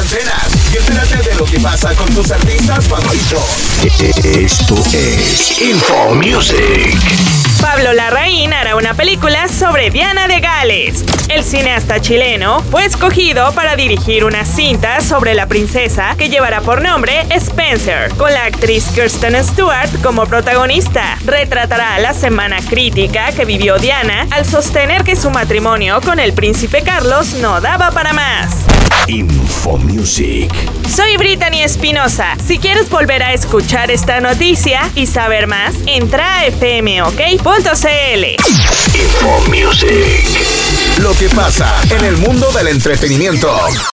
antenas y entérate de lo que pasa con tus artistas favoritos. Esto es Info Music. Pablo Larraín hará una película sobre Diana de Gales. El cineasta chileno fue escogido para dirigir una cinta sobre la princesa que llevará por nombre Spencer, con la actriz Kristen Stewart como protagonista. Retratará la semana crítica que vivió Diana al sostener que su matrimonio con el príncipe Carlos no daba para más. Info Music. Soy Brittany Espinosa. Si quieres volver a escuchar esta noticia y saber más, entra a fmok.cl. Info Music. Lo que pasa en el mundo del entretenimiento.